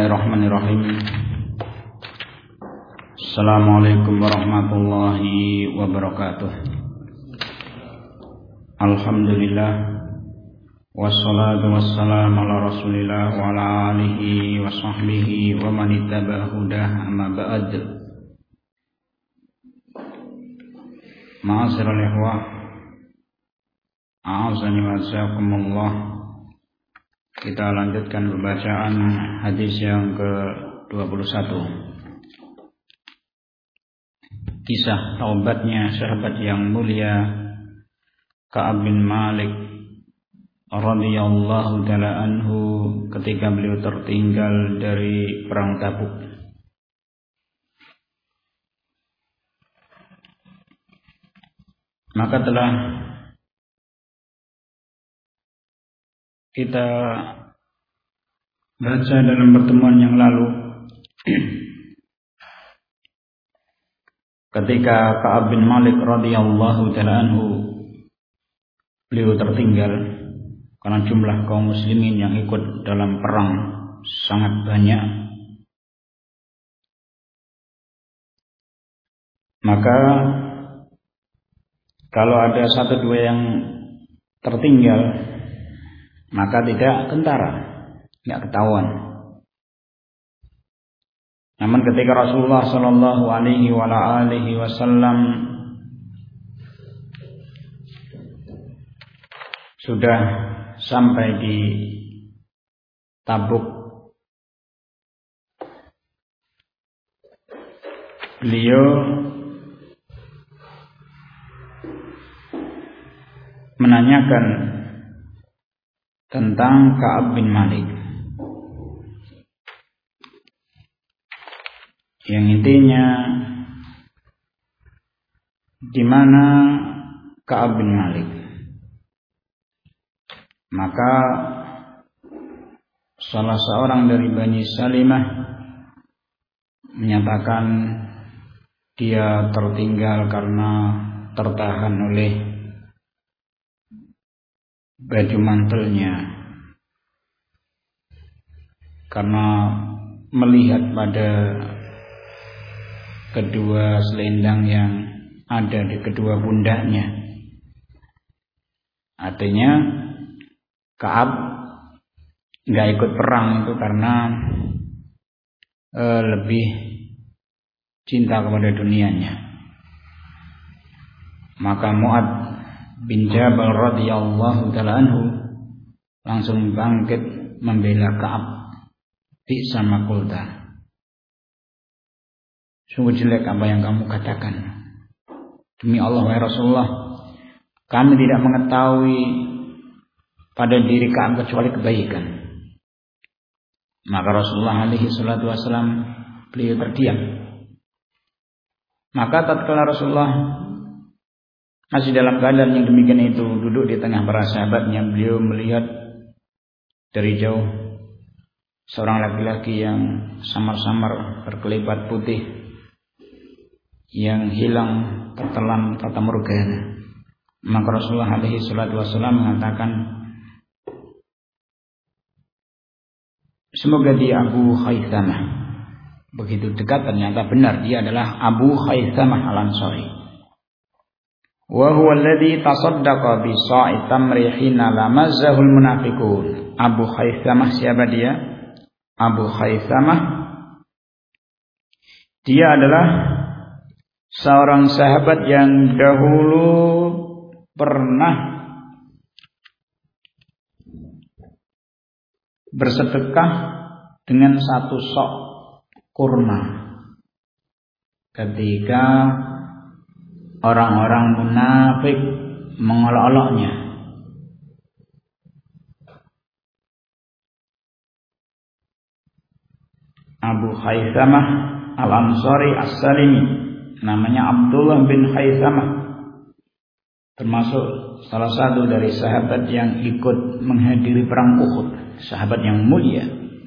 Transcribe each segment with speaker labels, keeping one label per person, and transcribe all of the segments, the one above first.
Speaker 1: Bismillahirrahmanirrahim. Assalamualaikum warahmatullahi wabarakatuh. Alhamdulillah, wassalatu wassalamu ala rasulillah wa ala alihi wa sahbihi wa man ittaba'a hudah, amma ba'd. Ma'asyiral ikhwah, a'azani wa jazakumullah. Kita lanjutkan pembacaan hadis yang ke-21. Kisah taubatnya sahabat yang mulia Ka'ab bin Malik radhiyallahu ta'ala anhu ketika beliau tertinggal dari perang Tabuk. Maka telah kita baca dalam pertemuan yang lalu ketika Ka'ab bin Malik radhiyallahu ta'ala anhu beliau tertinggal karena jumlah kaum muslimin yang ikut dalam perang sangat banyak. Maka kalau ada satu dua yang tertinggal, maka tidak kentara, tidak ketahuan. Namun ketika Rasulullah Shallallahu Alaihi Wasallam sudah sampai di Tabuk, beliau menanyakan tentang Ka'ab bin Malik, yang intinya di mana Ka'ab bin Malik. Maka salah seorang dari Bani Salimah menyatakan dia tertinggal karena tertahan oleh baju mantelnya, karena melihat pada kedua selendang yang ada di kedua pundaknya. Artinya Ka'ab nggak ikut perang itu karena lebih cinta kepada dunianya. Maka Mu'ad bin Jabal radhiyallahu ta'ala anhu langsung bangkit membela Ka'ab. Bi'sa ma qulta, sungguh jelek apa yang kamu katakan. Demi Allah wahai Rasulullah, kami tidak mengetahui pada diri Ka'ab kecuali kebaikan. Maka Rasulullah alaihi salatu wasallam beliau terdiam. Maka tatkala Rasulullah masih dalam keadaan yang demikian itu, duduk di tengah para sahabatnya, beliau melihat dari jauh seorang laki-laki yang samar-samar berkelebat putih, yang hilang tertelan fatamorgana. Maka Rasulullah alaihi salatu wasallam mengatakan, semoga dia Abu Khaythamah. Begitu dekat ternyata benar dia adalah Abu Khaythamah Al-Ansari. Wa huwa alladhi tasaddaqa bi sa'i tamri hina lamazahul munafiqun. Abu Khaythamah siapa dia? Abu Khaythamah dia adalah seorang sahabat yang dahulu pernah bersedekah dengan satu sok kurma ketika orang-orang munafik mengolok-oloknya. Abu Khaythamah Al-Ansari As-Salimi, namanya Abdullah bin Khaythamah, termasuk salah satu dari sahabat yang ikut menghadiri perang Uhud, sahabat yang mulia.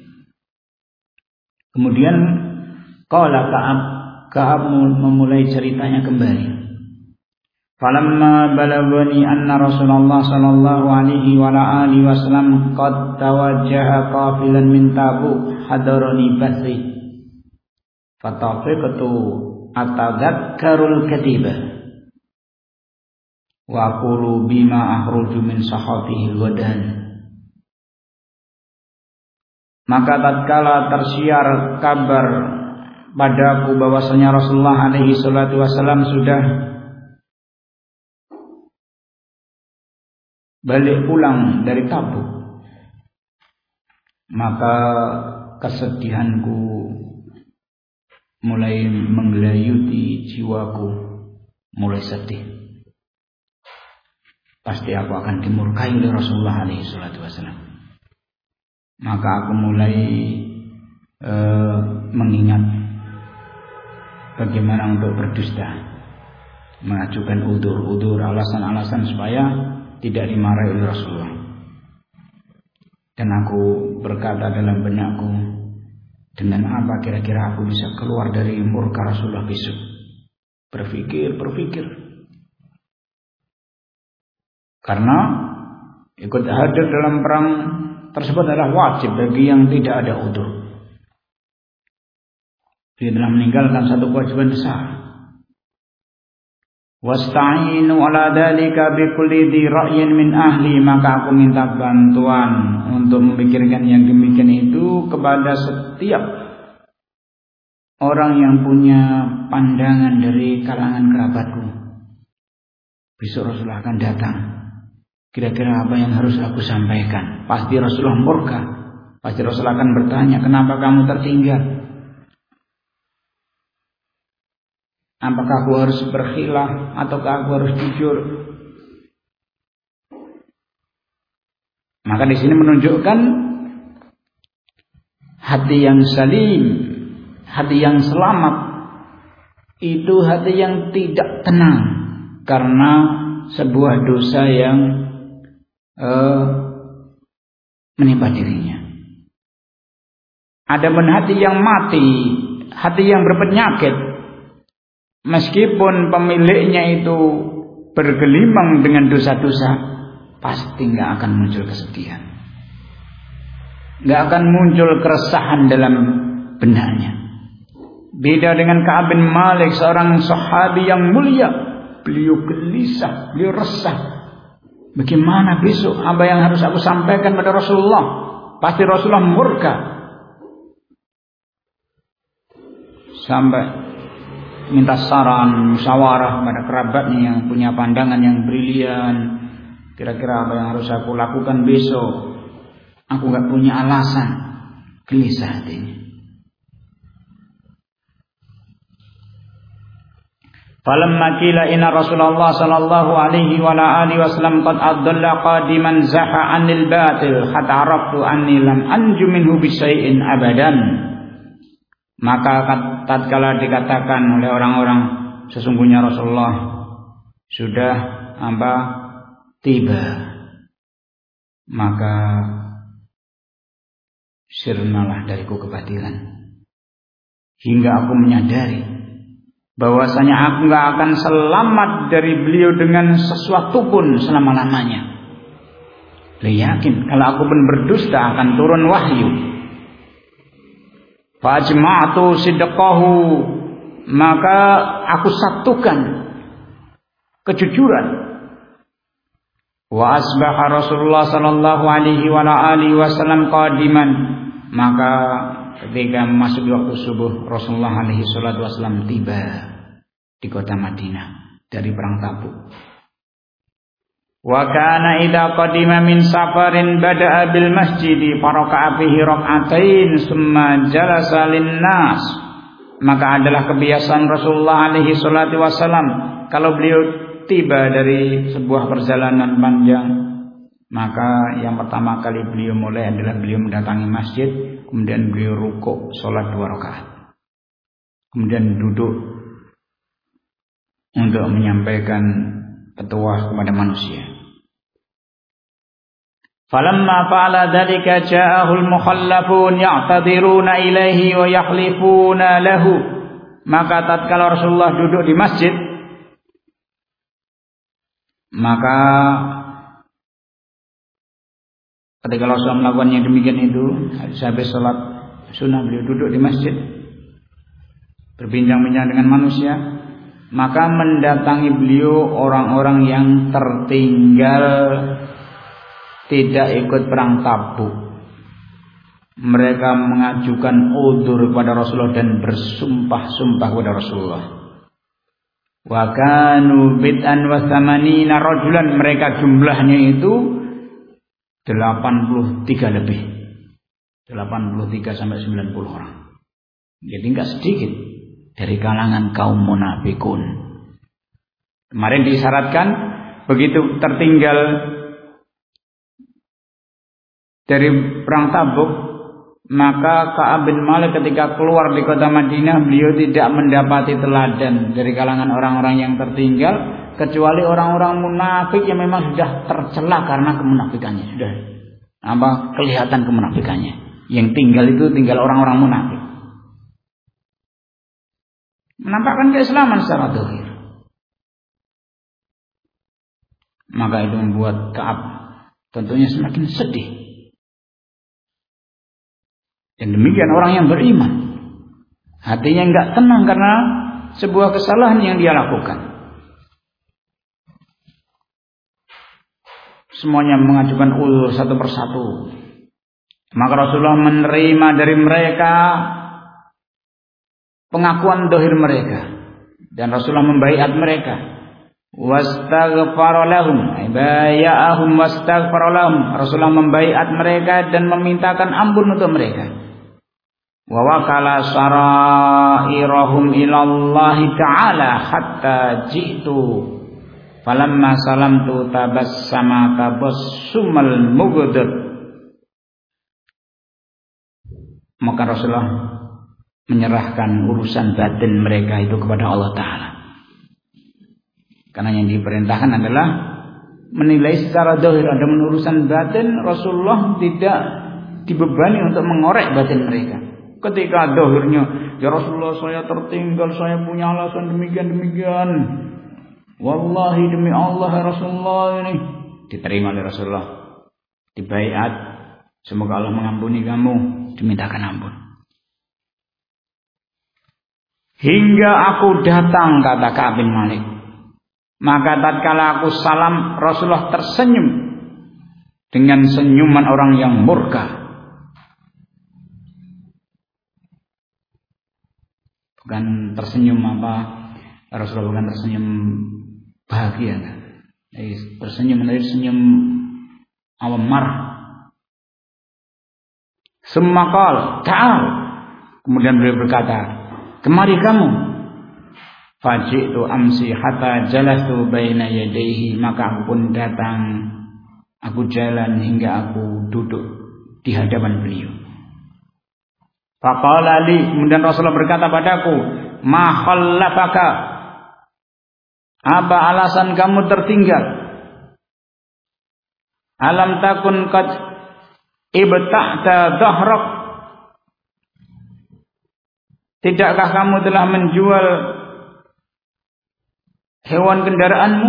Speaker 1: Kemudian qala Ka'ab memulai ceritanya kembali. Falamma balagani anna Rasulullah sallallahu alaihi wa alihi wasallam qad tawajjaha qafilan min Tabuk hadarani basri fatafiqtu atadhakkarul katibah wa aqulu bima akhruju min sahabihi ghadan. Maka tatkala tersiar kabar padaku bahwasanya Rasulullah alaihi salatu wasallam sudah balik pulang dari Tabuk, maka kesedihanku mulai menggelayuti jiwaku, mulai sedih. Pasti aku akan dimurkai oleh Rasulullah alaihi salatu wasallam. Maka aku mulai mengingat bagaimana untuk berdusta, mengajukan udzur, alasan-alasan supaya tidak dimarahi oleh Rasulullah. Dan aku berkata dalam benakku, dengan apa kira-kira aku bisa keluar dari murka Rasulullah besok? Berpikir. Karena ikut hadir dalam perang tersebut adalah wajib bagi yang tidak ada udzur. Dia telah meninggalkan satu kewajiban besar. Wasta'inu ala dzalika bikulli dhi ra'yin min ahli, maka aku minta bantuan untuk memikirkan yang demikian itu kepada setiap orang yang punya pandangan dari kalangan kerabatku. Besok Rasulullah akan datang. Kira-kira apa yang harus aku sampaikan? Pasti Rasulullah murka. Pasti Rasulullah akan bertanya, kenapa kamu tertinggal? Apakah aku harus berkhilaf ataukah aku harus jujur? Maka di sini menunjukkan hati yang salim, hati yang selamat, itu hati yang tidak tenang karena sebuah dosa yang menimpa dirinya. Adapun hati yang mati, hati yang berpenyakit, meskipun pemiliknya itu bergelimang dengan dosa-dosa, pasti nggak akan muncul kesedihan, nggak akan muncul keresahan dalam benaknya. Beda dengan Ka'ab bin Malik, seorang sahabi yang mulia, beliau gelisah, beliau resah. Bagaimana besok? Apa yang harus aku sampaikan pada Rasulullah? Pasti Rasulullah murka. Sampai minta saran, musyawarah pada kerabatnya yang punya pandangan yang brilian. Kira-kira apa yang harus aku lakukan besok? Aku gak punya alasan. Gelisah hatinya. Falamma qila inna Rasulullah sallallahu alaihi wa alihi wasallam qad adalla qadiman zaha 'anil batil hatta araftu anni lam anju minhu bi syai'in abadan. Maka tatkala dikatakan oleh orang-orang sesungguhnya Rasulullah sudah tiba, maka sirnalah dariku kebatilan hingga aku menyadari bahwasanya aku gak akan selamat dari beliau dengan sesuatu pun selama-lamanya. Dia yakin kalau aku pun berdusta akan turun wahyu. Fajma'tu sidqahu, maka aku satukan kejujuran. Wa asbaha Rasulullah sallallahu alaihi wa alihi wasallam qadiman, maka ketika memasuki waktu subuh Rasulullah alaihi salatu wasallam tiba di kota Madinah dari perang Tabuk. Wa kana idza qadima min safarin bada'a bil masjid faraka'a fihi rak'atain summa jalasa linnas. Maka adalah kebiasaan Rasulullah alaihi salatu wasallam kalau beliau tiba dari sebuah perjalanan panjang, maka yang pertama kali beliau mulai adalah beliau mendatangi masjid, kemudian beliau rukuk salat 2 rakaat. Kemudian duduk untuk menyampaikan petuah kepada manusia. Falamma fa'ala dzalika ja'ahul mukhallafun ya'tadiruna ilaihi wa yahlifuna lahu. Maka tatkala Rasulullah duduk di masjid, Maka ketika Rasulullah melakukan yang demikian itu, habis sholat sunnah beliau duduk di masjid berbincang-bincang dengan manusia, maka mendatangi beliau orang-orang yang tertinggal tidak ikut perang Tabuk. Mereka mengajukan udzur kepada Rasulullah dan bersumpah-sumpah kepada Rasulullah. Wa kanu bid'an wa thamanina rajulan, mereka jumlahnya itu 83 lebih. 83 sampai 90 orang. Jadi enggak sedikit dari kalangan kaum munafikun. Kemarin disyaratkan begitu tertinggal dari perang Tabuk, maka Ka'ab bin Malik ketika keluar di kota Madinah, beliau tidak mendapati teladan dari kalangan orang-orang yang tertinggal, kecuali orang-orang munafik yang memang sudah tercela karena kemunafikannya, sudah kelihatan kemunafikannya. Yang tinggal itu tinggal orang-orang munafik, menampakkan keislaman secara zahir. Maka itu membuat Ka'ab tentunya semakin sedih. Dan demikian orang yang beriman, hatinya enggak tenang karena sebuah kesalahan yang dia lakukan. Semuanya mengajukan uzur satu persatu. Maka Rasulullah menerima dari mereka pengakuan dohir mereka, dan Rasulullah membaiat mereka. Wastaghfara lahum, baya'ahum wastaghfara lahum. Rasulullah membaiat mereka dan memintakan ampun untuk mereka. Wa wakala sarairahum ilallahi ta'ala hatta ji'tu falamma salamtu tabassama tabassumal mughdab. Maka Rasulullah menyerahkan urusan batin mereka itu kepada Allah Ta'ala. Karena yang diperintahkan adalah menilai secara zahir. Adapun urusan batin, Rasulullah tidak dibebani untuk mengorek batin mereka. Ketika zahirnya, ya Rasulullah saya tertinggal, saya punya alasan demikian-demikian. Wallahi demi Allah ya Rasulullah, ini diterima oleh Rasulullah. Dibaiat, semoga Allah mengampuni kamu, dimintakan ampun. Hingga aku datang, kata Ka'ab bin Malik. Maka tatkala aku salam, Rasulullah tersenyum dengan senyuman orang yang murka. Bukan tersenyum Rasulullah bukan tersenyum bahagia, tersenyum dari senyum awam marah. Semakal ta'al, kemudian beliau berkata, kemari kamu. Faji'tu amsi hatta jalastu baina yadayhi, maka aku pun datang, aku jalan hingga aku duduk di hadapan beliau. Faqala li, kemudian Rasulullah berkata padaku, ma khallafaka, apa alasan kamu tertinggal? Alam takun qad ibta'ta dhahrak, tidakkah kamu telah menjual hewan kendaraanmu?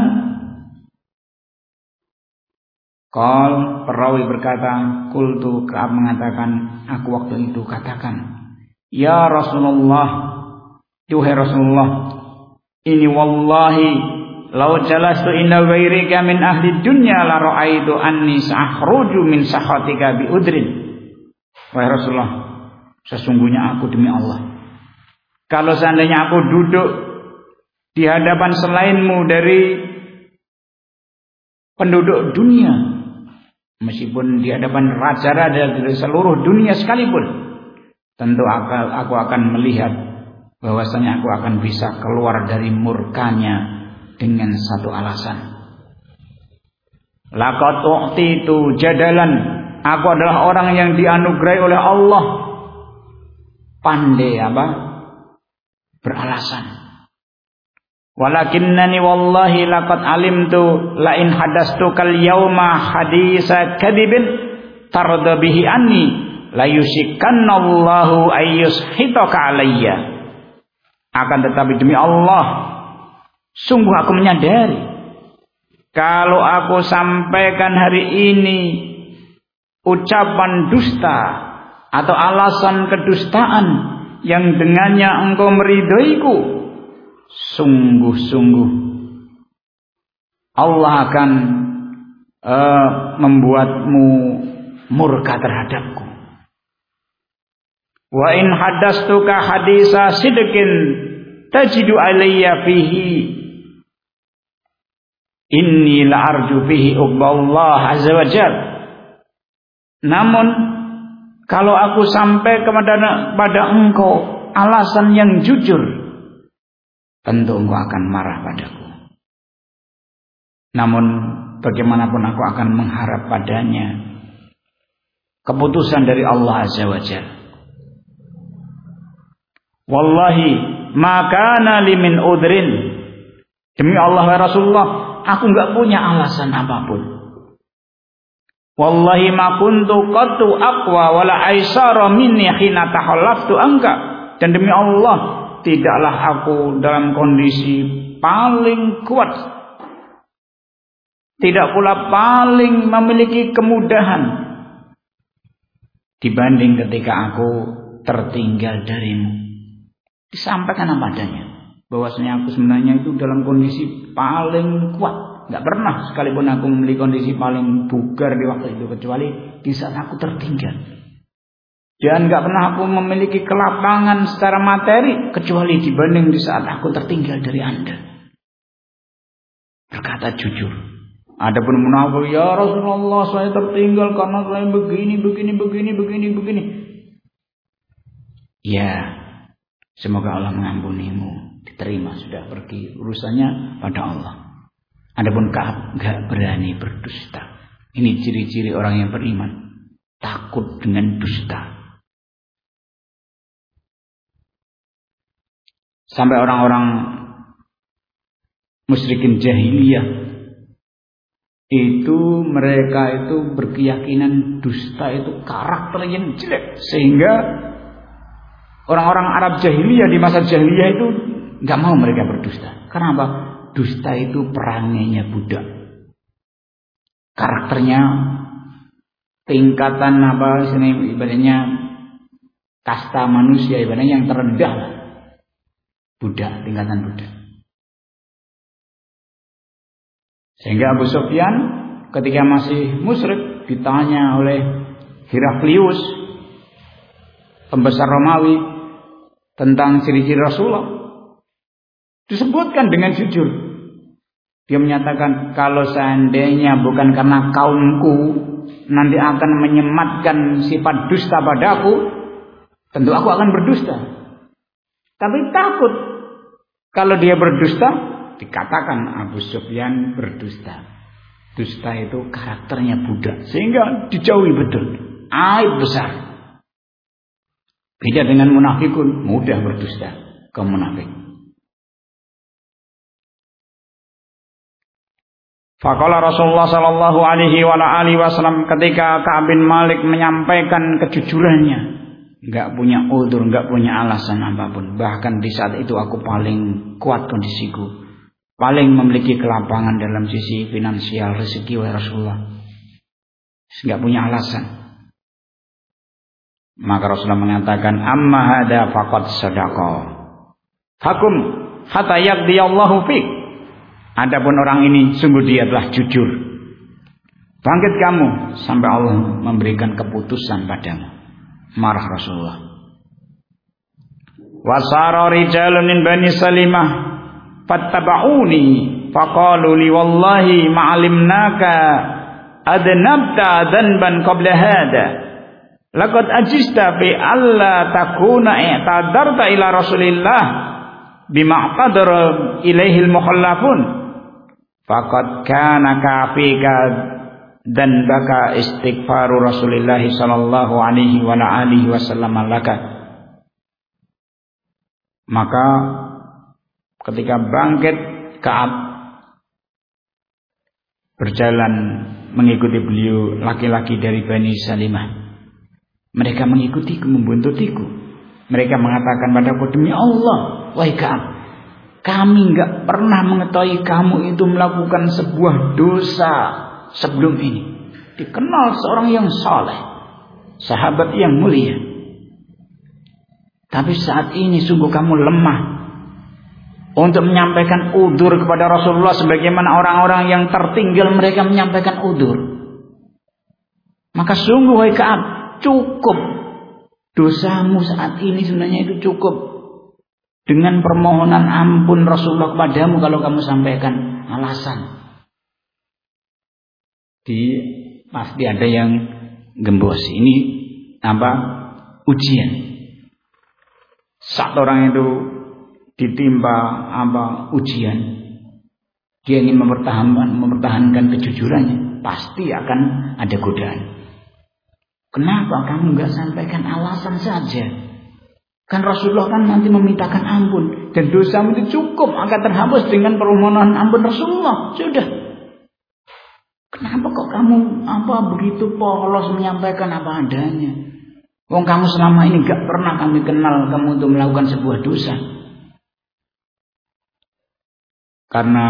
Speaker 1: Qal, perawi berkata, qultu, Ka'ab mengatakan, aku waktu itu katakan, ya Rasulullah, duhai Rasulullah, ini wallahi law jalastu inda ghairika min ahli dunya la ra'aitu anni sa'khruju min sakhatika bi udrin. Wahai Rasulullah, sesungguhnya aku demi Allah, kalau seandainya aku duduk di hadapan selainmu dari penduduk dunia, meskipun di hadapan raja-raja dari seluruh dunia sekalipun, tentu aku akan melihat bahwasanya aku akan bisa keluar dari murkanya dengan satu alasan. Laqad u'titu jadalan, aku adalah orang yang dianugerahi oleh Allah pandai beralasan. Walakinnani wallahi laqad alimtu la in hadastukal yauma hadisa kadibin tarda bihi anni la yusikkannallahu ayyushitaka alayya. Akan tetapi demi Allah, sungguh aku menyadari kalau aku sampaikan hari ini ucapan dusta atau alasan kedustaan yang dengannya engkau meridhoiku, sungguh-sungguh Allah akan membuatmu murka terhadapku. Wa in hadastuka hadisa sidqin tajidu alayya fihi inni la arju bihi uqballah azza wajalla. Namun kalau aku sampai kepada engkau alasan yang jujur, tentu engkau akan marah padaku. Namun bagaimanapun aku akan mengharap padanya keputusan dari Allah azza wajalla. Wallahi ma kana li min udrin, demi Allah wa Rasulullah, aku enggak punya alasan apapun. Wallahi ma kuntu qattu aqwa wala aisara minni hina tahallaftu anka, dan demi Allah tidaklah aku dalam kondisi paling kuat, tidak pula paling memiliki kemudahan dibanding ketika aku tertinggal darimu. Disampaikan apa adanya, bahwasanya aku sebenarnya itu dalam kondisi paling kuat, nggak pernah sekalipun aku memiliki kondisi paling bugar di waktu itu kecuali di saat aku tertinggal, dan nggak pernah aku memiliki kelapangan secara materi kecuali dibanding di saat aku tertinggal dari Anda. Berkata jujur. Adapun munafik, ya Rasulullah saya tertinggal karena saya begini. Ya, semoga Allah mengampunimu, diterima, sudah pergi urusannya pada Allah. Adapun Ka'ab enggak berani berdusta. Ini ciri-ciri orang yang beriman, takut dengan dusta. Sampai orang-orang musyrikin jahiliyah itu mereka itu berkeyakinan dusta itu karakter yang jelek, sehingga orang-orang Arab jahiliyah di masa jahiliyah itu nggak mau mereka berdusta. Karena apa? Dusta itu perangainya budak. Karakternya tingkatan apa ibaratnya kasta manusia, ibaratnya yang terendah lah. Budak, tingkatan budak. Sehingga Abu Sufyan ketika masih musyrik ditanya oleh Heraklius, pembesar Romawi, tentang ciri-ciri Rasulullah, disebutkan dengan jujur. Dia menyatakan, kalau seandainya bukan karena kaumku nanti akan menyematkan sifat dusta padaku, tentu aku akan berdusta. Tapi takut kalau dia berdusta, dikatakan Abu Sufyan berdusta. Dusta itu karakternya budak, sehingga dijauhi betul. Aib besar. Beda dengan munafikun, mudah berdusta ke munafik. Faqala Rasulullah sallallahu alaihi wasallam ketika Ka'ab bin Malik menyampaikan kejujurannya, enggak punya udzur, enggak punya alasan apapun. Bahkan di saat itu aku paling kuat kondisiku, paling memiliki kelapangan dalam sisi finansial, rezeki wahai Rasulullah. Enggak punya alasan. Maka Rasulullah mengatakan, amma hada faqad sadaqa. Hakum hatta yaqdiyallahu fik. Adapun orang ini sungguh dia telah jujur. Bangkit kamu sampai Allah memberikan keputusan padamu. Marah Rasulullah. Wasara rijalun min Bani Salimah fattaba'uni faqalu li wallahi ma'alimnaka adnabta dhanban qabla hada laqad ajista bi alla takuna i'tadarta ila Rasulillah bima qadara ilaihi al-mukhallafun faqad kana kafika dan baka istighfaru Rasulillah sallallahu alaihi wa alihi wasallam laka. Maka ketika bangkit Ka'ab berjalan mengikuti beliau laki-laki dari Bani Salimah. Mereka mengikutiku, membuntutiku. Mereka mengatakan padaku, demi Allah, wahai Ka'ab, kami enggak pernah mengetahui kamu itu melakukan sebuah dosa sebelum ini. Dikenal seorang yang saleh, sahabat yang mulia. Tapi saat ini sungguh kamu lemah untuk menyampaikan udzur kepada Rasulullah sebagaimana orang-orang yang tertinggal mereka menyampaikan udzur. Maka sungguh wahai Ka'ab, cukup dosamu saat ini sebenarnya itu cukup dengan permohonan ampun Rasulullah kepadamu kalau kamu sampaikan alasan. Pasti ada yang gembos. Ini apa? Ujian. Saat orang itu ditimpa ujian, dia ingin mempertahankan kejujurannya, pasti akan ada godaan. Kenapa kamu nggak sampaikan alasan saja? Kan Rasulullah kan nanti memintakan ampun dan dosamu itu cukup akan terhapus dengan permohonan ampun Rasulullah. Sudah. Kenapa kok kamu begitu polos menyampaikan apa adanya? Wong kamu selama ini gak pernah kami kenal kamu untuk melakukan sebuah dosa. Karena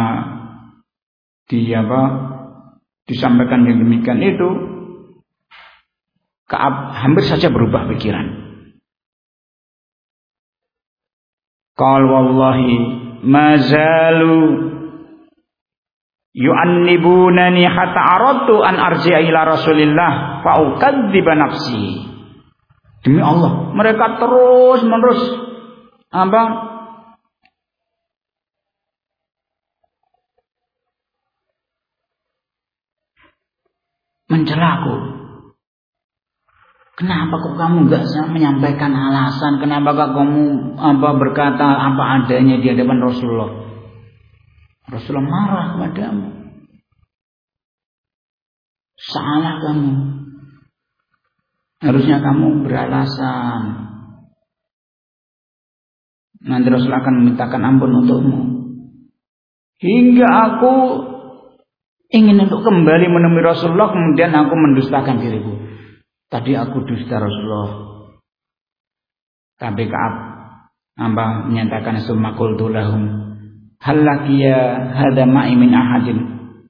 Speaker 1: disampaikan yang demikian itu, Ka'ab hampir saja berubah pikiran. Qal wallahi ma zalu yu'annibunani hatta aradtu an arji'a ila Rasulillah fa ukadziba nafsi. Demi Allah, mereka terus menerus mencelaku. Kenapa kok kamu enggak menyampaikan alasan? Kenapa kok kamu berkata apa adanya di hadapan Rasulullah? Rasulullah marah kepadamu. Salah kamu. Harusnya kamu beralasan. Nanti Rasulullah akan memintakan ampun untukmu. Hingga aku ingin untuk kembali menemui Rasulullah, kemudian aku mendustakan diriku. Tadi aku dusta Rasulullah. Tapi Ka'ab menyatakan summa qultu lahum hal laqiya hadza ma'i min ahadin.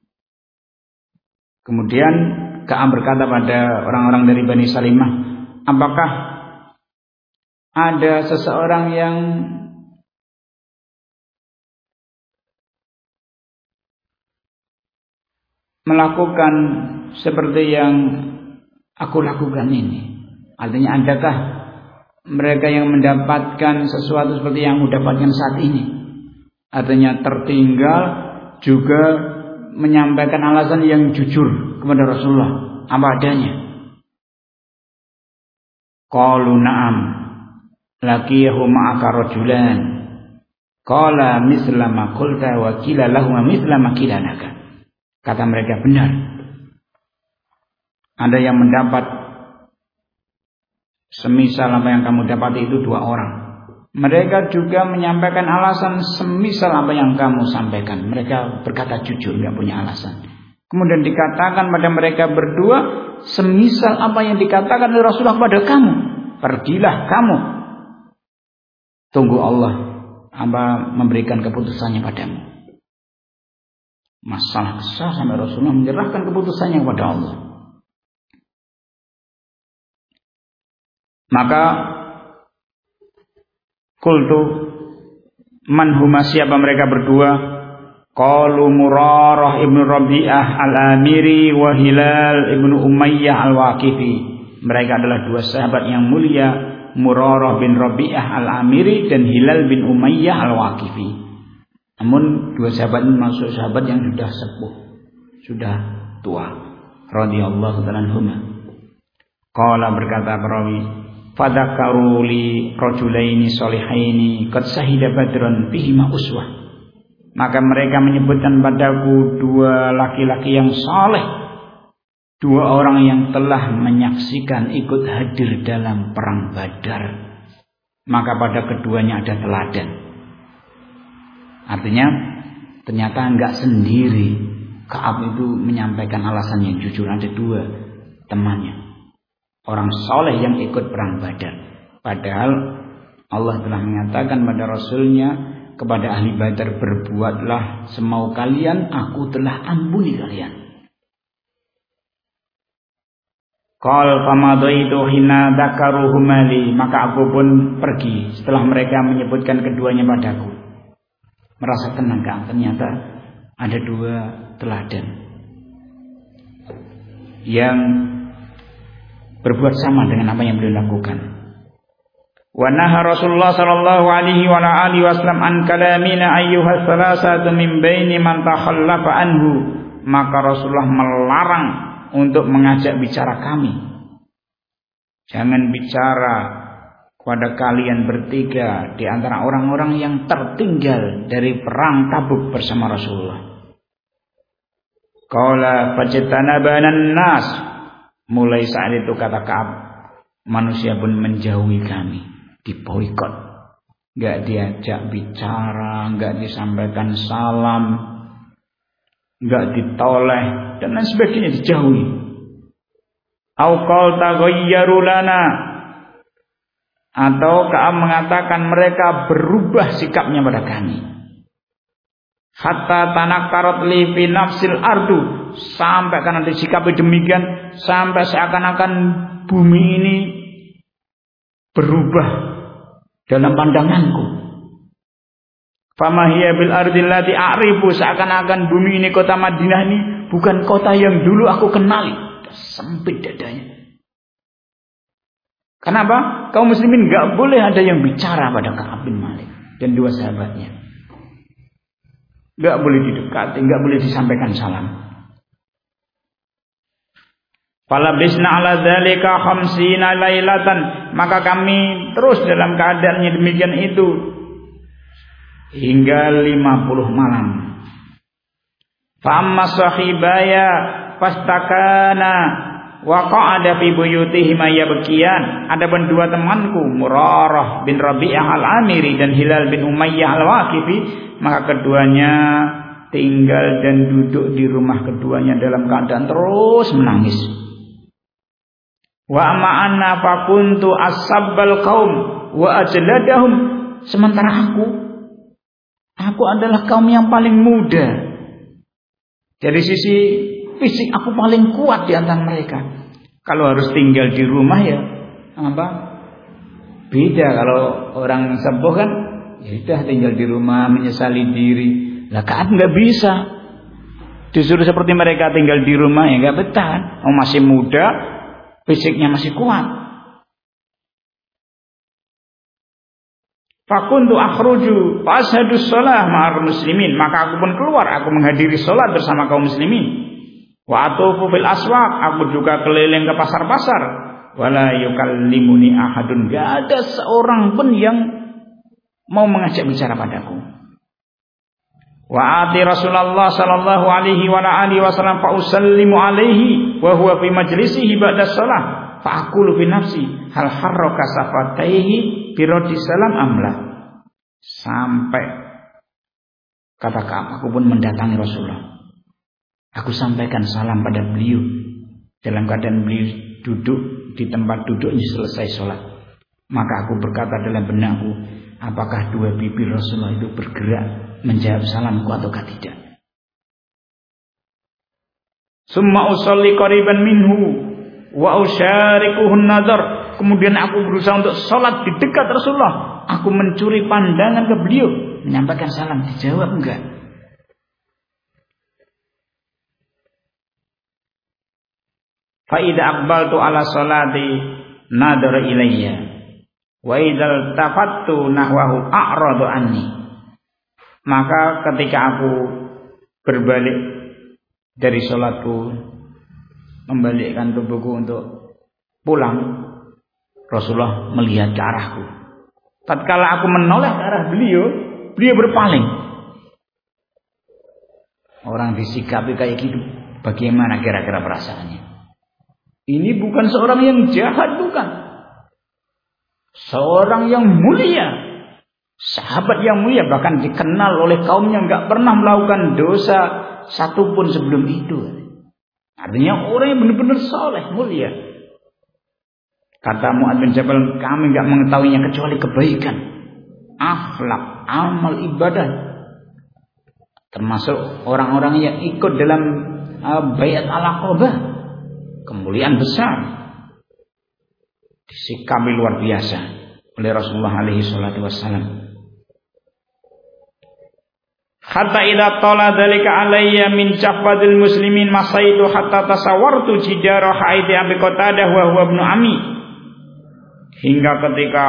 Speaker 1: Kemudian Ka'ab berkata pada orang-orang dari Bani Salimah, apakah ada seseorang yang melakukan seperti yang aku lakukan ini? Artinya adakah mereka yang mendapatkan sesuatu seperti yang aku dapatkan saat ini? Artinya tertinggal juga menyampaikan alasan yang jujur kepada Rasulullah apa adanya. Qalu na'am laqiyahu ma'aka rajulan qala misla ma qulta wa qila lahum misla ma qila laka. Kata mereka, benar, ada yang mendapat semisal apa yang kamu dapati itu 2 orang. Mereka juga menyampaikan alasan semisal apa yang kamu sampaikan. Mereka berkata jujur, tidak punya alasan. Kemudian dikatakan pada mereka berdua, semisal apa yang dikatakan oleh Rasulullah kepada kamu. Pergilah kamu, tunggu Allah memberikan keputusannya padamu. Masalah kesal sampai Rasulullah menyerahkan keputusannya kepada Allah. Maka qultu man huma, siapa mereka berdua? Qalu Murarah ibnu Rabi'ah al-Amiri wa Hilal ibnu Umayyah al-Waqifi. Mereka adalah 2 sahabat yang mulia, Murarah bin Rabi'ah al-Amiri dan Hilal bin Umayyah al-Waqifi. Namun 2 sahabat ini masuk sahabat yang sudah sepuh, sudah tua, radhiyallahu ta'ala anhuma. Qala, berkata perawi, fadzakaru li rajulaini shalihaini qad shahida badran bihima uswah. Maka mereka menyebutkan padaku 2 laki-laki yang saleh, 2 orang yang telah menyaksikan ikut hadir dalam perang Badar. Maka pada keduanya ada teladan. Artinya ternyata enggak sendiri Ka'ab itu menyampaikan alasan yang jujur. Ada 2 temannya, orang saleh yang ikut perang Badar. Padahal Allah telah mengatakan pada Rasulnya, kepada ahli Badar, berbuatlah semau kalian, aku telah ampuni kalian. Qal famadaitu hina dzakaruhuma li, maka aku pun pergi setelah mereka menyebutkan keduanya padaku. Merasa tenang kan, ternyata ada dua teladan yang berbuat sama dengan apa yang beliau lakukan. Wa naha Rasulullah sallallahu alaihi wa alihi wasallam an kalamina ayyuhas salasatu min baini man takhallafa anhu, maka Rasulullah melarang untuk mengajak bicara kami. Jangan bicara kepada kalian bertiga di antara orang-orang yang tertinggal dari perang Tabuk bersama Rasulullah. Qala fajtanabana nas, mulai saat itu kata Ka'ab, manusia pun menjauhi kami, diboikot, enggak diajak bicara, enggak disampaikan salam, enggak ditoleh dan lain sebagainya, dijauhi. Au qal taghayyaru lana, atau Ka'ab mengatakan mereka berubah sikapnya pada kami. Hatta tanakkarat li fi nafsil ardu, sampai karena disikapi demikian sampai seakan-akan bumi ini berubah dalam pandanganku. Fama hiya bil ardil lati a'rifu, seakan-akan bumi ini, kota Madinah ini bukan kota yang dulu aku kenali. Sempit dadanya. Kenapa? Kaum muslimin enggak boleh ada yang bicara pada Ka'ab bin Malik dan dua sahabatnya. Enggak boleh didekati, enggak boleh disampaikan salam. Falabisna ala dzalika khamsina lailatan, maka kami terus dalam keadaannya demikian itu hingga 50 malam. Fa amma sahibaya fastakana wa qa'ada fi buyutihim yabkiyan. Adapun dua temanku, Murarah bin Rabi'ah al-Amiri dan Hilal bin Umayyah al-Waqifi, maka keduanya tinggal dan duduk di rumah keduanya dalam keadaan terus menangis. Wa amma anna fakuntu asabbal qaum wa ajladahum, sementara aku adalah kaum yang paling muda. Dari sisi fisik aku paling kuat di antara mereka. Kalau harus tinggal di rumah ya apa? Beda kalau orang sepuh kan, ya udah tinggal di rumah menyesali diri. Lah Ka'ab enggak bisa. Disuruh seperti mereka tinggal di rumah ya enggak betah kan? Masih muda, fisiknya masih kuat. Fakuntu akhruju fashadus shalah ma'ar muslimin, maka aku pun keluar, aku menghadiri salat bersama kaum muslimin. Wa atufu fil aswaq, aku juga keliling ke pasar-pasar. Wala yukallimuni ahadun, enggak ada seorang pun yang mau mengajak bicara padaku. Wa ati Rasulullah sallallahu alaihi wa alihi wasallam fa usallimu alaihi wa huwa fi majlisihi ba'da shalah fa aqulu fi nafsi hal harraka safataihi bi raddi salam amla. Sampai kata Ka'ab, aku pun mendatangi Rasulullah. Aku sampaikan salam pada beliau dalam keadaan beliau duduk di tempat duduknya selesai sholat. Maka aku berkata dalam benakku, apakah dua bibir Rasulullah itu bergerak menjawab salamku ataukah tidak? Summa usolli qariban minhu wa usyarikuhun nazar. Kemudian aku berusaha untuk sholat di dekat Rasulullah. Aku mencuri pandangan ke beliau, menyampaikan salam, dijawab enggak? Fa idza aqbaltu ala sholati nadara ilayya wa idza tafattu nahwahu a'radu anni. Maka ketika aku berbalik dari sholatku, membalikkan tubuhku untuk pulang, Rasulullah melihat ke arahku. Tatkala aku menoleh ke arah beliau, beliau berpaling. Orang disikapi kayak gitu, bagaimana kira-kira perasaannya? Ini bukan seorang yang jahat, bukan. Seorang yang mulia, sahabat yang mulia, bahkan dikenal oleh kaumnya enggak pernah melakukan dosa satupun sebelum itu. Artinya orang yang benar-benar saleh, mulia. Kata Mu'adz bin Jabal, kami enggak mengetahuinya kecuali kebaikan. akhlak, amal ibadah. Termasuk orang-orang yang ikut dalam Baiat Al-Aqabah, kemuliaan besar, disikapi luar biasa oleh Rasulullah alaihi salatu wassalam. Hatta idza tala dzalika alayya min jafadil muslimin masaitu hatta tasawartu jidara haidi Abi Qatadah wa huwa ibnu Ami. Hingga ketika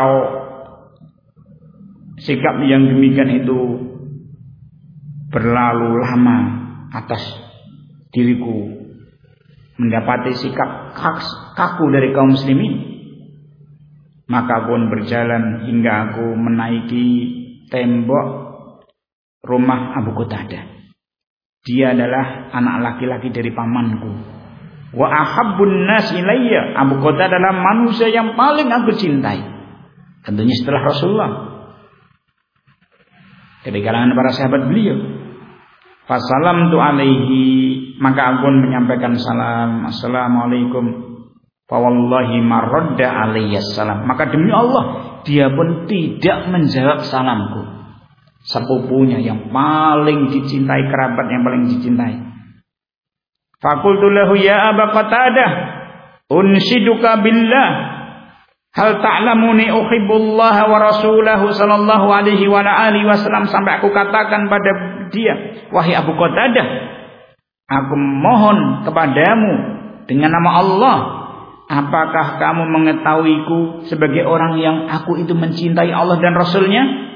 Speaker 1: sikap yang demikian itu berlalu lama atas diriku, mendapati sikap kaku dari kaum muslimin, maka pun berjalan hingga aku menaiki tembok rumah Abu Qatadah. Dia adalah anak laki-laki dari pamanku. Wa ahabbun nas ilayya. Abu Qatadah adalah manusia yang paling aku cintai. Tentunya setelah Rasulullah. Dari kalangan para sahabat beliau. Fasalamtu alaihi, maka aku menyampaikan salam, assalamualaikum. Fa wallahi maradda alayya salam. Maka demi Allah, dia pun tidak menjawab salamku. Sepupunya yang paling dicintai, kerabat yang paling dicintai. Faqultu lahu ya Aba Qatadah, unshiduka billah, hal ta'lamuni uhibbullaha wa rasulahu sallallahu alaihi wa alihi wasallam. Sampai aku katakan pada dia, wahai Abu Qatadah, aku mohon kepadamu dengan nama Allah, apakah kamu mengetahuiku sebagai orang yang aku itu mencintai Allah dan Rasulnya?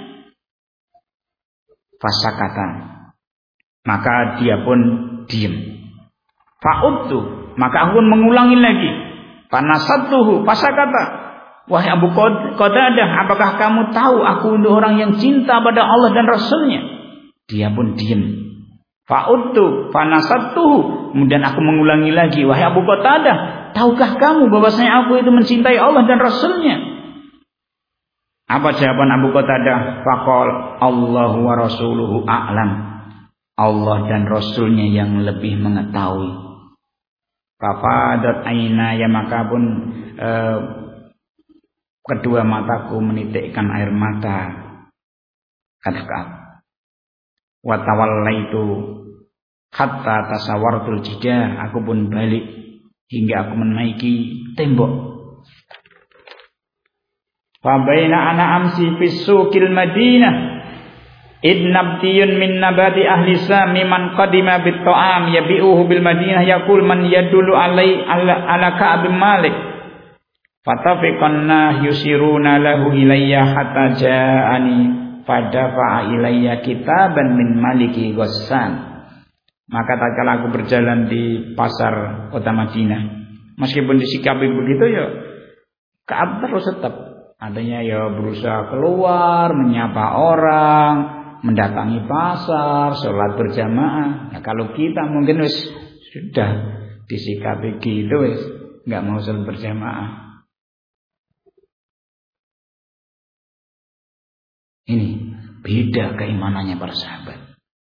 Speaker 1: Fasakata, maka dia pun diam. Fa'udtu, maka aku pun mengulangi lagi. Fanasatuhu, fasakata, wahai Abu Qatadah, apakah kamu tahu aku itu orang yang cinta pada Allah dan Rasulnya? Dia pun diam. Fa'udtu, fanasatuhu, kemudian aku mengulangi lagi, wahai Abu Qatadah, tahukah kamu bahwasanya aku itu mencintai Allah dan Rasulnya? Apa jawaban Abu Qatadah? Faqal Allahu wa rasuluhu a'lam. Allah dan Rasulnya yang lebih mengetahui. Fafadat ainaya, maka pun kedua mataku menitikkan air mata. Kata-kata. Wa tawallaitu hatta tasawartul jidar. Aku pun balik hingga aku menaiki tembok. Fabaina ana amsi fi suqil Madinah idnabtiyun min nabati ahli Sam man qadima bit ta'am yabi'uhu bil Madinah yaqul man yadullu alai ala Ka'b bin Malik fatafiqanna yusiruna lahu ilayya hatta ja'ani fadafa'a ilayya kitaban min Maliki Ghassan. Maka tatkala aku berjalan di pasar kota Madinah, meskipun disikapi begitu ya Ka'b terus tetap adanya ya berusaha keluar, menyapa orang, mendatangi pasar, sholat berjamaah. Nah, kalau kita mungkin wis sudah disikapi gitu wis nggak mau sholat berjamaah. Ini beda keimanannya para sahabat.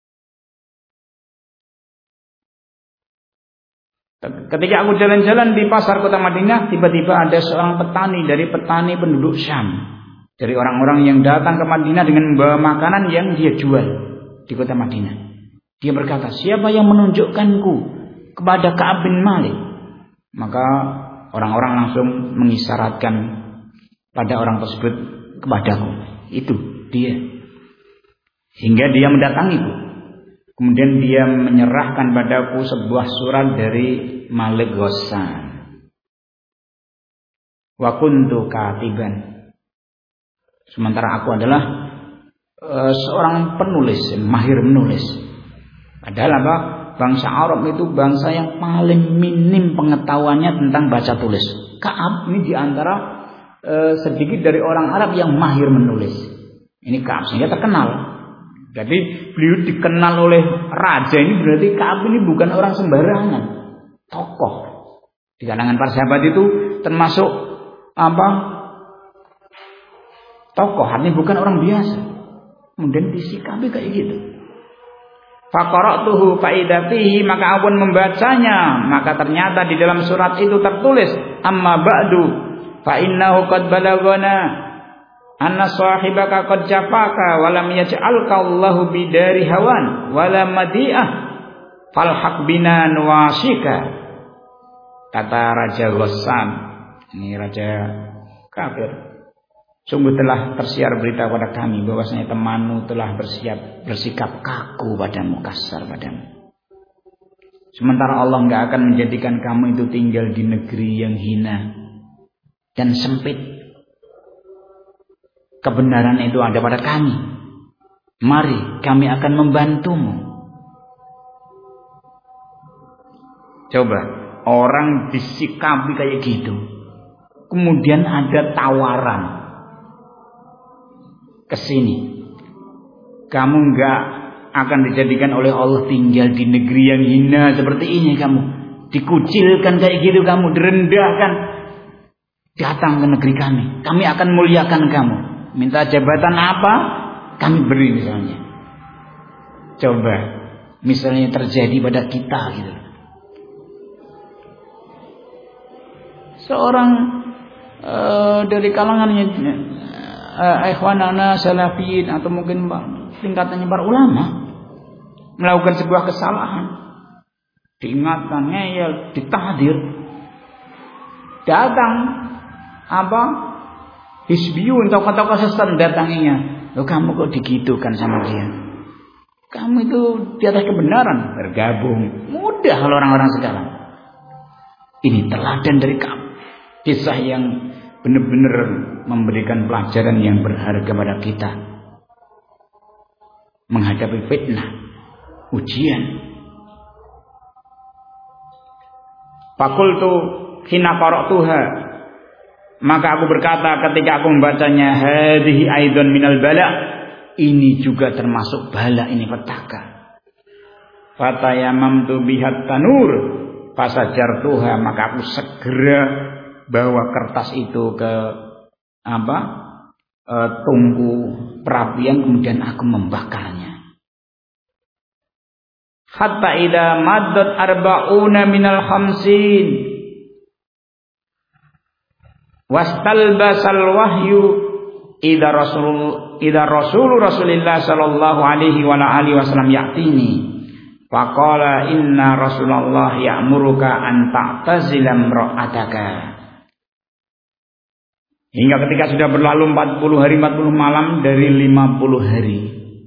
Speaker 1: Ketika aku jalan-jalan di pasar kota Madinah, tiba-tiba ada seorang petani dari petani penduduk Syam, dari orang-orang yang datang ke Madinah dengan membawa makanan yang dia jual di kota Madinah. Dia berkata, siapa yang menunjukkanku kepada Ka'b bin Malik? Maka orang-orang langsung mengisyaratkan pada orang tersebut kepadaku. Itu dia. Hingga dia mendatangiku. Kemudian dia menyerahkan padaku sebuah surat dari Malik Ghassan. Wa kuntu katiban. Sementara aku adalah seorang penulis, mahir menulis. Padahal apa? Bangsa Arab itu bangsa yang paling minim pengetahuannya tentang baca tulis. Ka'ab ini diantara sedikit dari orang Arab yang mahir menulis. Ini Ka'ab sehingga terkenal. Jadi beliau dikenal oleh raja, ini berarti Ka'ab ini bukan orang sembarangan, tokoh di kalangan para sahabat itu termasuk apa? Tokoh, artinya bukan orang biasa. Kemudian disikapi kayak gitu. Faqara'tuhu fa'idha fihi, maka aku pun membacanya, maka ternyata di dalam surat itu tertulis amma ba'du fa innahu qad balagana anna sahibaka qad jafaka wa lam yaj'alka Allahu bidari hawan wala madi'ah falhaq bina nuwasika. Kata Raja Ghassan, ini raja kafir, sungguh telah tersiar berita kepada kami bahwasanya temanmu telah bersikap kaku padamu, kasar padamu. Sementara Allah enggak akan menjadikan kamu itu tinggal di negeri yang hina dan sempit. Kebenaran itu ada pada kami. Mari kami akan membantumu. Coba orang disikapi kayak gitu, kemudian ada tawaran ke sini, kamu enggak akan dijadikan oleh Allah tinggal di negeri yang hina seperti ini, kamu dikucilkan kayak gitu, kamu direndahkan, datang ke negeri kami, kami akan muliakan kamu, minta jabatan apa kami beri misalnya. Coba misalnya terjadi pada kita gitu, seorang dari kalangannya ikhwanana salafiyin atau mungkin tingkatannya para ulama melakukan sebuah kesalahan, diingatkan, ngeyel, ditahdir, datang hisbiyun, tokoh-tokoh sesat datanginya, loh kamu kok digitukan sama dia, kamu itu di atas kebenaran, bergabung mudah kalau orang-orang sekarang. Ini teladan dari kamu, kisah yang benar-benar memberikan pelajaran yang berharga pada kita menghadapi fitnah, ujian. Fakultu hina qara'tuha, maka aku berkata ketika aku membacanya, hadhihi aidan minal bala, ini juga termasuk bala, ini petaka. Fatayamamtu bihat tanur fasajartuha, maka aku segera bawa kertas itu ke tungku perapian, kemudian aku membakarnya. Hatta idza maddat arba'una minal khamsin wastalbasal wahyu idza Rasulullah sallallahu alaihi wa alihi wasallam ya'tini faqala inna Rasulullah ya'muruka an ta'tazila imra'ataka. Hingga ketika sudah berlalu 40 hari 40 malam dari 50 hari,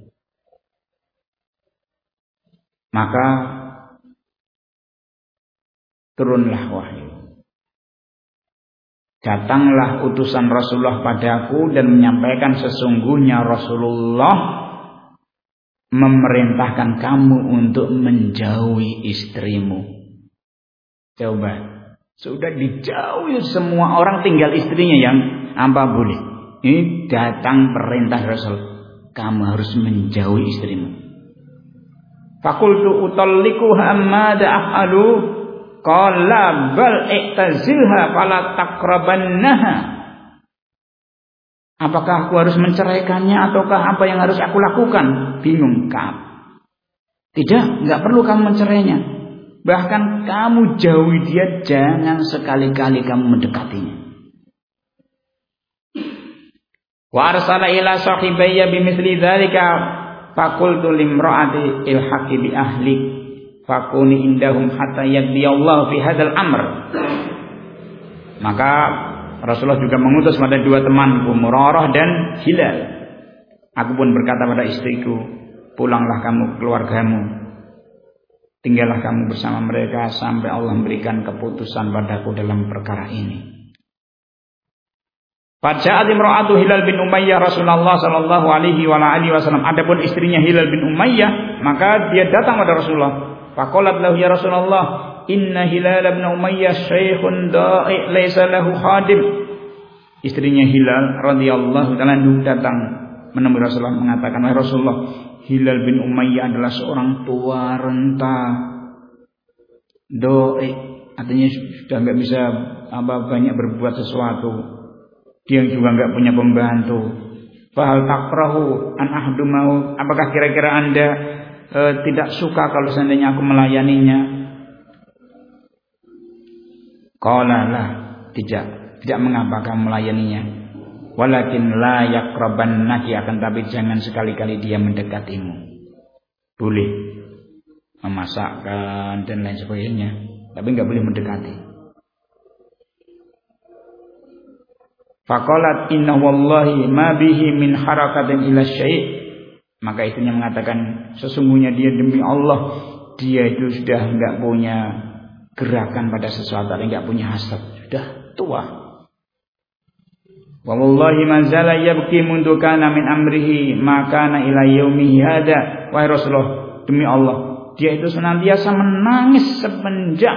Speaker 1: maka turunlah wahyu. Datanglah utusan Rasulullah padaku dan menyampaikan sesungguhnya Rasulullah memerintahkan kamu untuk menjauhi istrimu. Coba, sudah dijauhi semua orang, tinggal istrinya yang boleh. Ini datang perintah Rasul, kamu harus menjauhi istrimu. Fakultu utallikuha amma da'afalu, qala bal i'tazilha fala taqrabannaha. Apakah aku harus menceraikannya ataukah apa yang harus aku lakukan? Bingung Ka'ab. Tidak, enggak perlu kamu mencerainya. Bahkan kamu jauhi dia, jangan sekali-kali kamu mendekatinya. Wa arsala ila sahibayya bimithli dzalika faqultu limra'ati ilhaqi bi ahlik fakuni indahum hatta yaqdiyallahu fi hadzal amr. Maka Rasulullah juga mengutus pada dua temanku, Murarah dan Hilal. Aku pun berkata pada istriku, pulanglah kamu ke keluargamu, tinggallah kamu bersama mereka sampai Allah memberikan keputusan padaku dalam perkara ini. Faja'at imra'atu Hilal bin Umayyah Rasulullah sallallahu alaihi wa alihi wasallam. Adapun istrinya Hilal bin Umayyah, maka dia datang pada Rasulullah. Faqalat lahu ya Rasulullah, inna Hilal bin Umayyah syaikhun da'i laisa lahu khadim. Istrinya Hilal radhiyallahu ta'ala datang menemui Rasulullah mengatakan, wahai Rasulullah, Hilal bin Umayyah adalah seorang tua renta, doi, artinya sudah enggak bisa banyak berbuat sesuatu. Dia juga enggak punya pembantu. Fahal takrahu an ahdumahu, apakah kira-kira Anda tidak suka kalau seandainya aku melayaninya? Qala la, tidak mengapa kamu melayaninya. walakin la yaqrabannaki, akan tapi jangan sekali-kali dia mendekatimu. Boleh memasakkan dan lain sebagainya, tapi enggak boleh mendekati. Faqalat inna wallahi ma bihi min harakatin ila syai', maka istrinya mengatakan sesungguhnya dia demi Allah dia itu sudah enggak punya gerakan pada sesuatu, enggak punya hasad, sudah tua. Wa wallahi ma zala yabki mundu kana min amrihi ma kana ila yaumihi hada. Wahai Rasulullah, demi Allah dia itu senantiasa menangis semenjak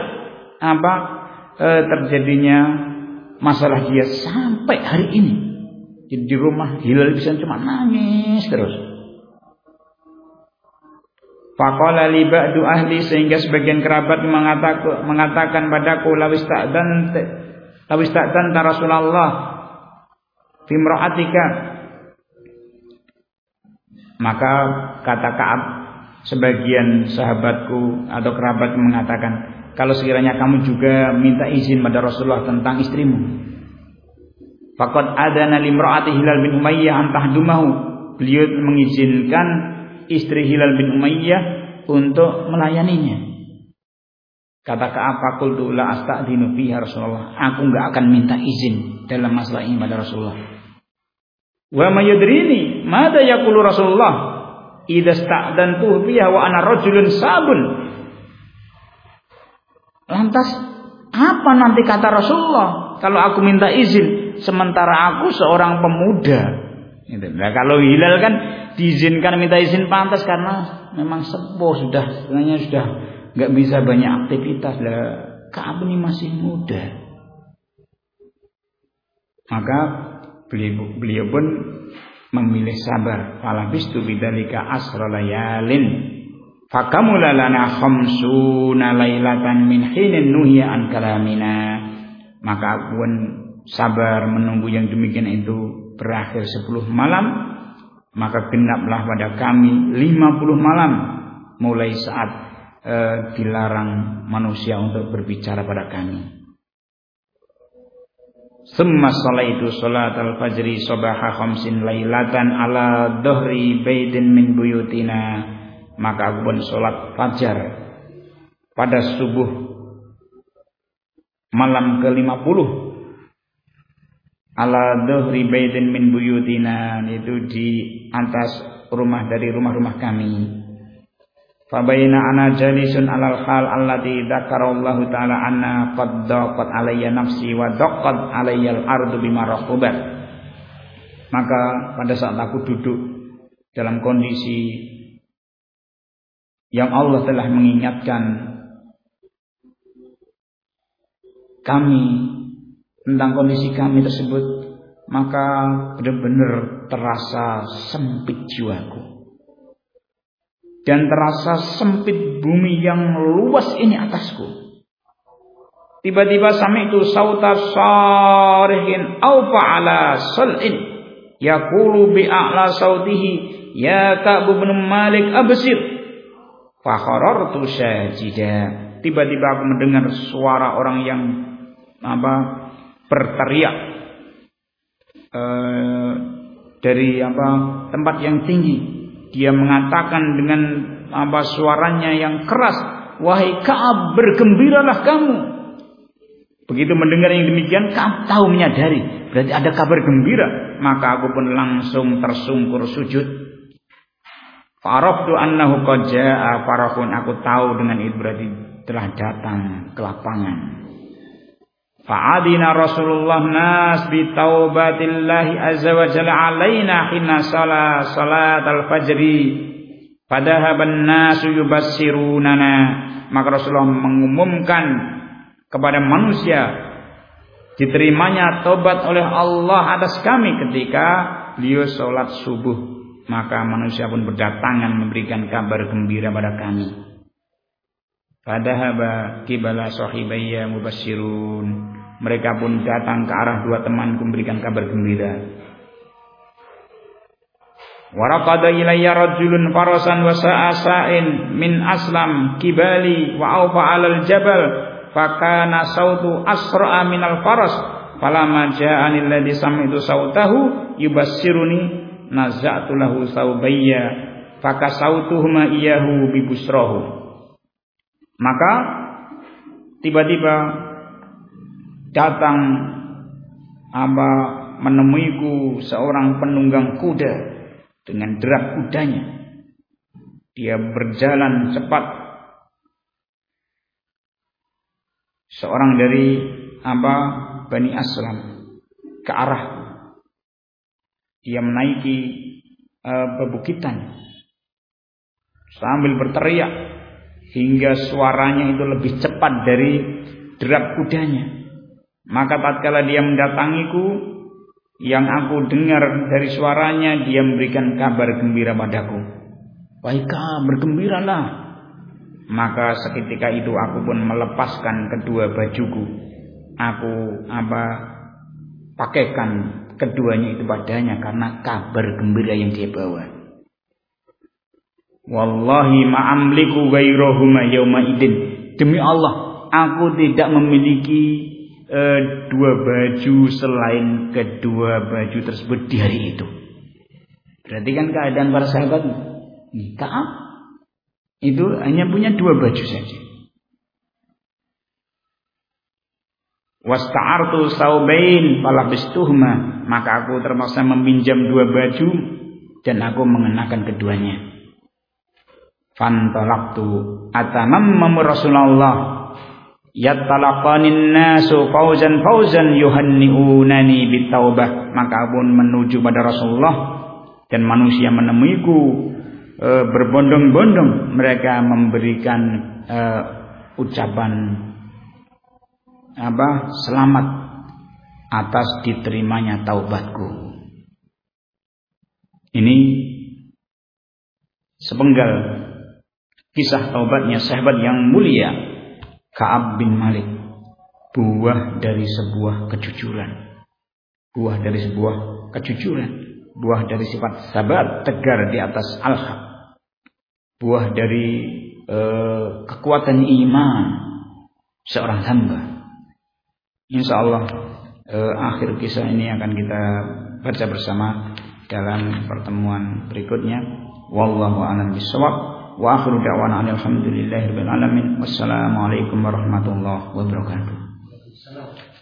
Speaker 1: terjadinya masalah dia sampai hari ini. Jadi di rumah Hilal bisa cuma nangis terus. Faqala li ba'du ahli, sehingga sebagian kerabat mengatakan padaku lawis ta'dan Rasulullah fi imra'atika. Maka kata Ka'ab, sebagian sahabatku atau kerabat mengatakan, kalau sekiranya kamu juga minta izin pada Rasulullah tentang istrimu. Faqad adana limra'ati Hilal bin Umayyah an tahdumahu. Beliau mengizinkan istri Hilal bin Umayyah untuk melayaninya. Kata Ka'ab, faqultu la asta'dinu fiha Rasulullah. Aku enggak akan minta izin dalam masalah ini pada Rasulullah. Wa may yudrini madza yaqulu Rasulullah idza sta'dantu fiha wa ana rajulun sabun. Lantas apa nanti kata Rasulullah kalau aku minta izin sementara aku seorang pemuda? Nah, kalau Hilal kan diizinkan minta izin pantas karena memang sepuh sudah, sebenarnya sudah nggak bisa banyak aktivitas. Lah Ka'ab ini masih muda. Maka beliau pun memilih sabar. Falabistu bidzalika asra layalin. Fakamula lana khamsuna lailatan min hinin nuhiya an kalamina. Maka aku pun sabar menunggu yang demikian itu berakhir 10 malam. Maka genaplah pada kami 50 malam mulai saat dilarang manusia untuk berbicara pada kami. Summa sholaitu sholatal fajri sabaha khamsin lailatan ala dhuhri baidin min buyutina. Maka aku pun sholat fajar pada subuh malam ke-50 ala dhuhri baidin min buyutina, itu di atas rumah dari rumah-rumah kami. Fabayna ana jalisun alal hal allati dzakarallahu ta'ala anna qad daqat alayya nafsi wa daqat alayya al-ardu bima rahubat. Maka pada saat aku duduk dalam kondisi yang Allah telah mengingatkan kami tentang kondisi kami tersebut, maka benar-benar terasa sempit jiwaku dan terasa sempit bumi yang luas ini atasku. Tiba-tiba sami'tu sauta sarihin aw fa'ala sal'in yaqulu bi'a'la sautihi ya Ka'b bin Malik absir. Fakharartu sajida. Tiba-tiba aku mendengar suara orang yang berteriak dari tempat yang tinggi. Dia mengatakan dengan suaranya yang keras, wahai Ka'ab, bergembiralah kamu. Begitu mendengar yang demikian, Ka'ab tahu, menyadari berarti ada kabar gembira. Maka aku pun langsung tersungkur sujud. Fa'araftu annahu qad jaa'a farahun. Aku tahu dengan itu berarti telah datang kelapangan. Fa'adina Rasulullah nas bi taubatillahi azza wa jalla alaina hina salat al-fajri. Fadahaban nasu yubassirunana. Maka Rasulullah mengumumkan kepada manusia diterimanya taubat oleh Allah atas kami ketika beliau salat subuh. Maka manusia pun berdatangan memberikan kabar gembira pada kami. Fadahaba qibala sahibayya mubasyirun. Mereka pun datang ke arah dua temanku memberikan kabar gembira. Waraqada ilayya rajulun farasan wa sa'asain min aslam kibali wa awfa 'alal jabal fakana sautu asra'a minal faras falamma ja'ani alladhi sami'tu sautahu yubassiruni naza'tu lahu saubayya fakasautuhuma iyahu bibusrahu. Maka tiba-tiba datang menemuiku seorang penunggang kuda dengan derap kudanya. Dia berjalan cepat. Seorang dari Bani Aslam ke arah. Dia menaiki bebukitan sambil berteriak hingga suaranya itu lebih cepat dari derap kudanya. Maka tatkala dia mendatangiku, yang aku dengar dari suaranya, dia memberikan kabar gembira padaku. Baiklah, bergembiralah. Maka seketika itu aku pun melepaskan kedua bajuku. Aku pakaikan keduanya itu padanya karena kabar gembira yang dia bawa. Wallahi ma'amliku ghairahuma yauma idin. Demi Allah, aku tidak memiliki dua baju selain kedua baju tersebut di hari itu. Berarti kan keadaan para sahabat Ka'ab itu hanya punya dua baju saja. Wasta'artu saubain falabistuhuma, maka aku terpaksa meminjam dua baju dan aku mengenakan keduanya. Fantalaqtu atamammu Rasulullah yattalaqanin nasu fauzan yuhanniunani bitaubah. Maka pun menuju pada Rasulullah dan manusia menemuiku berbondong-bondong, mereka memberikan ucapan selamat atas diterimanya taubatku. Ini sepenggal kisah taubatnya sahabat yang mulia Ka'ab bin Malik, buah dari sebuah kejujuran, buah dari sifat sabar tegar di atas al-haq, buah dari kekuatan iman seorang hamba. Insyaallah akhir kisah ini akan kita baca bersama dalam pertemuan berikutnya. Wallahu a'lam bishawab. Wa akhiru da'wana alhamdulillahirabbil alamin. Wassalamualaikum warahmatullahi wabarakatuh.